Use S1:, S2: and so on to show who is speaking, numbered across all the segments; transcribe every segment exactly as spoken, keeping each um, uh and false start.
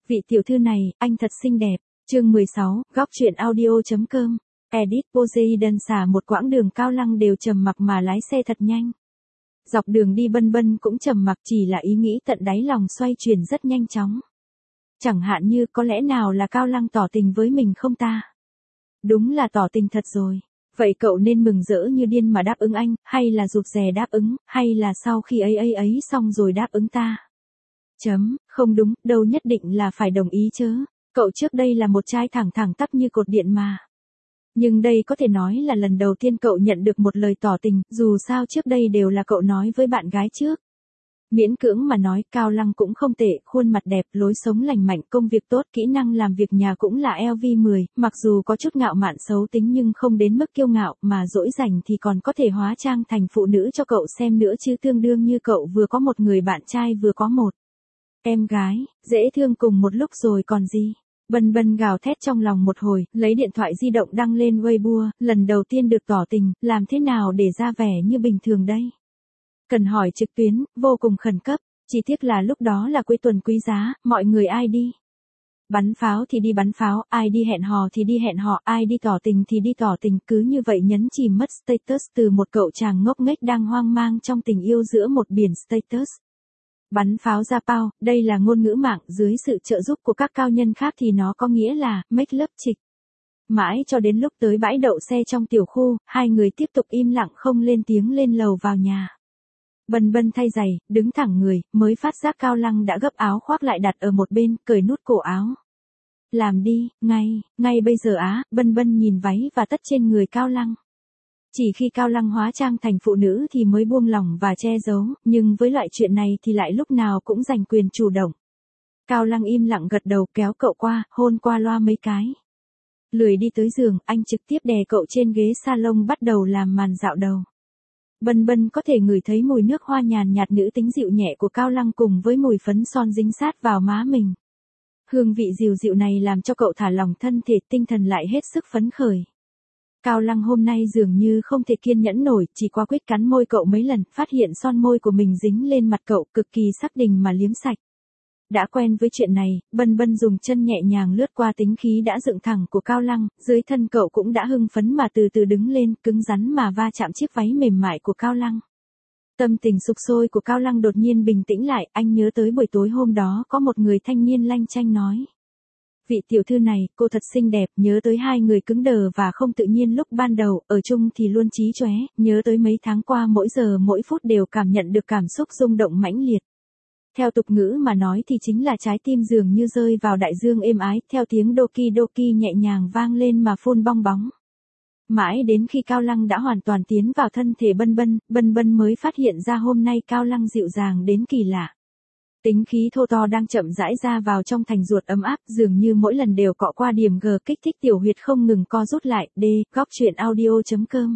S1: Vị tiểu thư này, anh thật xinh đẹp. Chương mười sáu, góc truyện audio.com. Edit Poseidon xả một quãng đường Cao Lăng đều trầm mặc mà lái xe thật nhanh. Dọc đường đi Bân Bân cũng trầm mặc, chỉ là ý nghĩ tận đáy lòng xoay chuyển rất nhanh chóng. Chẳng hạn như có lẽ nào là Cao Lăng tỏ tình với mình không ta? Đúng là tỏ tình thật rồi. Vậy cậu nên mừng rỡ như điên mà đáp ứng anh, hay là rụt rè đáp ứng, hay là sau khi ấy ấy ấy xong rồi đáp ứng ta? Chấm, không đúng, đâu nhất định là phải đồng ý chứ. Cậu trước đây là một trai thẳng thẳng tắp như cột điện mà. Nhưng đây có thể nói là lần đầu tiên cậu nhận được một lời tỏ tình, dù sao trước đây đều là cậu nói với bạn gái trước. Miễn cưỡng mà nói, Cao Lăng cũng không tệ, khuôn mặt đẹp, lối sống lành mạnh, công việc tốt, kỹ năng làm việc nhà cũng là L V mười, mặc dù có chút ngạo mạn xấu tính nhưng không đến mức kiêu ngạo, mà dỗi rảnh thì còn có thể hóa trang thành phụ nữ cho cậu xem nữa chứ, tương đương như cậu vừa có một người bạn trai vừa có một em gái, dễ thương cùng một lúc rồi còn gì. Bân Bân gào thét trong lòng một hồi, lấy điện thoại di động đăng lên Weibo, lần đầu tiên được tỏ tình, làm thế nào để ra vẻ như bình thường đây? Cần hỏi trực tuyến, vô cùng khẩn cấp, chỉ tiếc là lúc đó là cuối tuần quý giá, mọi người ai đi bắn pháo thì đi bắn pháo, ai đi hẹn hò thì đi hẹn hò, ai đi tỏ tình thì đi tỏ tình, cứ như vậy nhấn chìm mất status từ một cậu chàng ngốc nghếch đang hoang mang trong tình yêu giữa một biển status. Bắn pháo ra bao, đây là ngôn ngữ mạng, dưới sự trợ giúp của các cao nhân khác thì nó có nghĩa là make love trịch. Mãi cho đến lúc tới bãi đậu xe trong tiểu khu, hai người tiếp tục im lặng không lên tiếng, lên lầu vào nhà. Bân Bân thay giày, đứng thẳng người, mới phát giác Cao Lăng đã gấp áo khoác lại đặt ở một bên, cởi nút cổ áo. Làm đi, ngay, ngay bây giờ á, Bân Bân nhìn váy và tất trên người Cao Lăng. Chỉ khi Cao Lăng hóa trang thành phụ nữ thì mới buông lỏng và che giấu, nhưng với loại chuyện này thì lại lúc nào cũng giành quyền chủ động. Cao Lăng im lặng gật đầu, kéo cậu qua, hôn qua loa mấy cái. Lười đi tới giường, anh trực tiếp đè cậu trên ghế salon bắt đầu làm màn dạo đầu. Bân Bân có thể ngửi thấy mùi nước hoa nhàn nhạt nữ tính dịu nhẹ của Cao Lăng cùng với mùi phấn son dính sát vào má mình. Hương vị dịu dịu này làm cho cậu thả lỏng thân thể, tinh thần lại hết sức phấn khởi. Cao Lăng hôm nay dường như không thể kiên nhẫn nổi, chỉ qua quyết cắn môi cậu mấy lần, phát hiện son môi của mình dính lên mặt cậu, cực kỳ sắc đình mà liếm sạch. Đã quen với chuyện này, Bân Bân dùng chân nhẹ nhàng lướt qua tính khí đã dựng thẳng của Cao Lăng, dưới thân cậu cũng đã hưng phấn mà từ từ đứng lên, cứng rắn mà va chạm chiếc váy mềm mại của Cao Lăng. Tâm tình sục sôi của Cao Lăng đột nhiên bình tĩnh lại, anh nhớ tới buổi tối hôm đó có một người thanh niên lanh chanh nói. Vị tiểu thư này, cô thật xinh đẹp, nhớ tới hai người cứng đờ và không tự nhiên lúc ban đầu, ở chung thì luôn chí chóe, nhớ tới mấy tháng qua mỗi giờ mỗi phút đều cảm nhận được cảm xúc rung động mãnh liệt. Theo tục ngữ mà nói thì chính là trái tim dường như rơi vào đại dương êm ái, theo tiếng doki doki nhẹ nhàng vang lên mà phun bong bóng. Mãi đến khi Cao Lăng đã hoàn toàn tiến vào thân thể Bân Bân, Bân Bân mới phát hiện ra hôm nay Cao Lăng dịu dàng đến kỳ lạ. Tính khí thô to đang chậm rãi ra vào trong thành ruột ấm áp, dường như mỗi lần đều cọ qua điểm G, kích thích tiểu huyệt không ngừng co rút lại. D, góc truyện audio.com.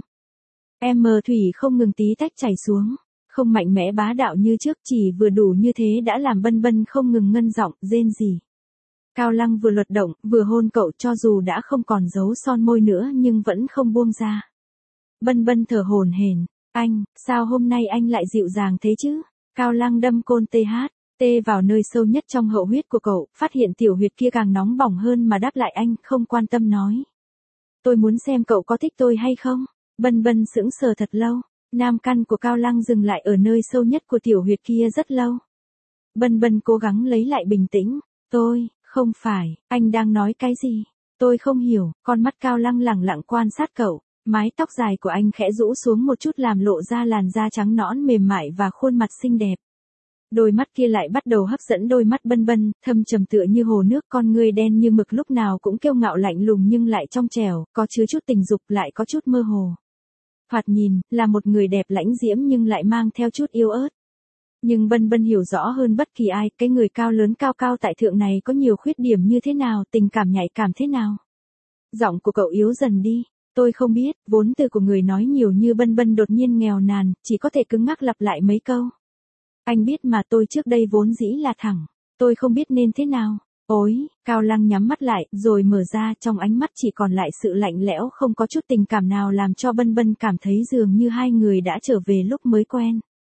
S1: M thủy không ngừng tí tách chảy xuống. Không mạnh mẽ bá đạo như trước, chỉ vừa đủ như thế đã làm Bân Bân không ngừng ngân giọng, rên rỉ. Cao Lăng vừa luật động, vừa hôn cậu, cho dù đã không còn dấu son môi nữa nhưng vẫn không buông ra. Bân Bân thở hổn hển, anh, sao hôm nay anh lại dịu dàng thế chứ? Cao Lăng đâm côn TH, T vào nơi sâu nhất trong hậu huyết của cậu, phát hiện tiểu huyệt kia càng nóng bỏng hơn mà đáp lại anh, không quan tâm nói. Tôi muốn xem cậu có thích tôi hay không? Bân Bân sững sờ thật lâu. Nam căn của Cao Lăng dừng lại ở nơi sâu nhất của tiểu huyệt kia rất lâu. Bân Bân cố gắng lấy lại bình tĩnh. Tôi, không phải, anh đang nói cái gì? Tôi không hiểu. Con mắt Cao Lăng lẳng lặng quan sát cậu. Mái tóc dài của anh khẽ rũ xuống một chút làm lộ ra làn da trắng nõn mềm mại và khuôn mặt xinh đẹp. Đôi mắt kia lại bắt đầu hấp dẫn đôi mắt Bân Bân, thâm trầm tựa như hồ nước, con người đen như mực lúc nào cũng kiêu ngạo lạnh lùng nhưng lại trong trẻo, có chứa chút tình dục lại có chút mơ hồ. Thoạt nhìn, là một người đẹp lãnh diễm nhưng lại mang theo chút yếu ớt. Nhưng Bân Bân hiểu rõ hơn bất kỳ ai, cái người cao lớn cao cao tại thượng này có nhiều khuyết điểm như thế nào, tình cảm nhạy cảm thế nào. Giọng của cậu yếu dần đi. Tôi không biết, vốn từ của người nói nhiều như Bân Bân đột nhiên nghèo nàn, chỉ có thể cứng ngắc lặp lại mấy câu. Anh biết mà, tôi trước đây vốn dĩ là thẳng. Tôi không biết nên thế nào. Ôi, Cao Lăng nhắm mắt lại, rồi mở ra, trong ánh mắt chỉ còn lại sự lạnh lẽo, không có chút tình cảm nào, làm cho Bân Bân cảm thấy dường như hai người đã trở về lúc mới quen.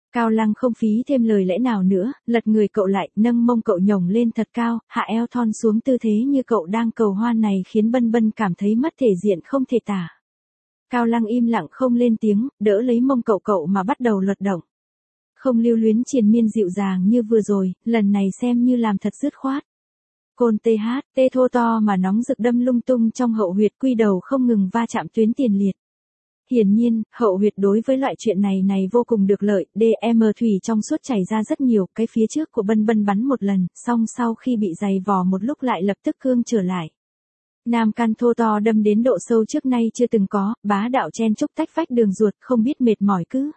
S1: Cao Lăng không phí thêm lời lẽ nào nữa, lật người cậu lại, nâng mông cậu nhổng lên thật cao, hạ eo thon xuống tư thế như cậu đang cầu hoan này khiến Bân Bân cảm thấy mất thể diện không thể tả. Cao Lăng im lặng không lên tiếng, đỡ lấy mông cậu cậu mà bắt đầu luật động. Không lưu luyến triền miên dịu dàng như vừa rồi, lần này xem như làm thật dứt khoát. Côn tê hát, tê thô to mà nóng rực đâm lung tung trong hậu huyệt quy đầu không ngừng va chạm tuyến tiền liệt. Hiển nhiên, hậu huyệt đối với loại chuyện này này vô cùng được lợi, đê em thủy trong suốt chảy ra rất nhiều, cái phía trước của Bân Bân bắn một lần, xong sau khi bị giày vò một lúc lại lập tức cương trở lại. Nam căn thô to đâm đến độ sâu trước nay chưa từng có, bá đạo chen chúc tách vách đường ruột không biết mệt mỏi cứ.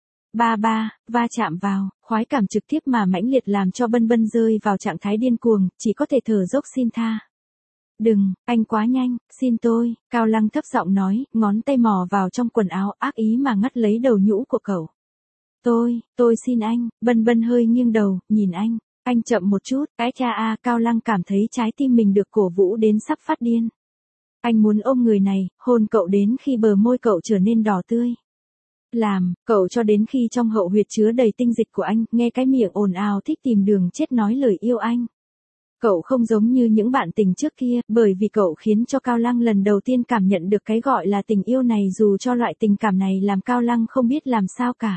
S1: Ba ba, va chạm vào, khoái cảm trực tiếp mà mãnh liệt làm cho Bân Bân rơi vào trạng thái điên cuồng, chỉ có thể thở dốc xin tha. Đừng, anh quá nhanh, xin tôi, Cao Lăng thấp giọng nói, ngón tay mò vào trong quần áo ác ý mà ngắt lấy đầu nhũ của cậu. Tôi, tôi xin anh, Bân Bân hơi nghiêng đầu, nhìn anh, anh chậm một chút, cái cha a, Cao Lăng cảm thấy trái tim mình được cổ vũ đến sắp phát điên. Anh muốn ôm người này, hôn cậu đến khi bờ môi cậu trở nên đỏ tươi. Làm, cậu cho đến khi trong hậu huyệt chứa đầy tinh dịch của anh, nghe cái miệng ồn ào thích tìm đường chết nói lời yêu anh. Cậu không giống như những bạn tình trước kia, bởi vì cậu khiến cho Cao Lăng lần đầu tiên cảm nhận được cái gọi là tình yêu này dù cho loại tình cảm này làm Cao Lăng không biết làm sao cả.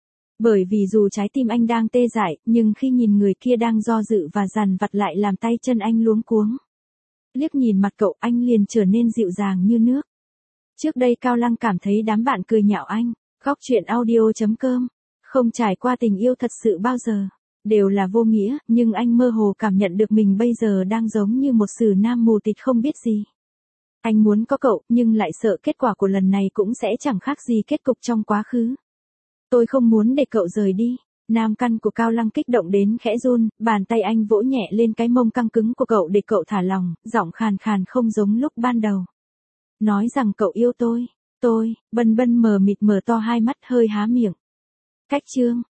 S1: Bởi vì dù trái tim anh đang tê dại, nhưng khi nhìn người kia đang do dự và dằn vặt lại làm tay chân anh luống cuống. Liếc nhìn mặt cậu anh liền trở nên dịu dàng như nước. Trước đây Cao Lăng cảm thấy đám bạn cười nhạo anh, góc truyện audio chấm com, không trải qua tình yêu thật sự bao giờ. Đều là vô nghĩa, nhưng anh mơ hồ cảm nhận được mình bây giờ đang giống như một sử nam mù tịt không biết gì. Anh muốn có cậu, nhưng lại sợ kết quả của lần này cũng sẽ chẳng khác gì kết cục trong quá khứ. Tôi không muốn để cậu rời đi. Nam căn của Cao Lăng kích động đến khẽ run, bàn tay anh vỗ nhẹ lên cái mông căng cứng của cậu để cậu thả lòng, giọng khàn khàn không giống lúc ban đầu. Nói rằng cậu yêu tôi, tôi, Bân Bân mờ mịt mở to hai mắt hơi há miệng. Cách chương.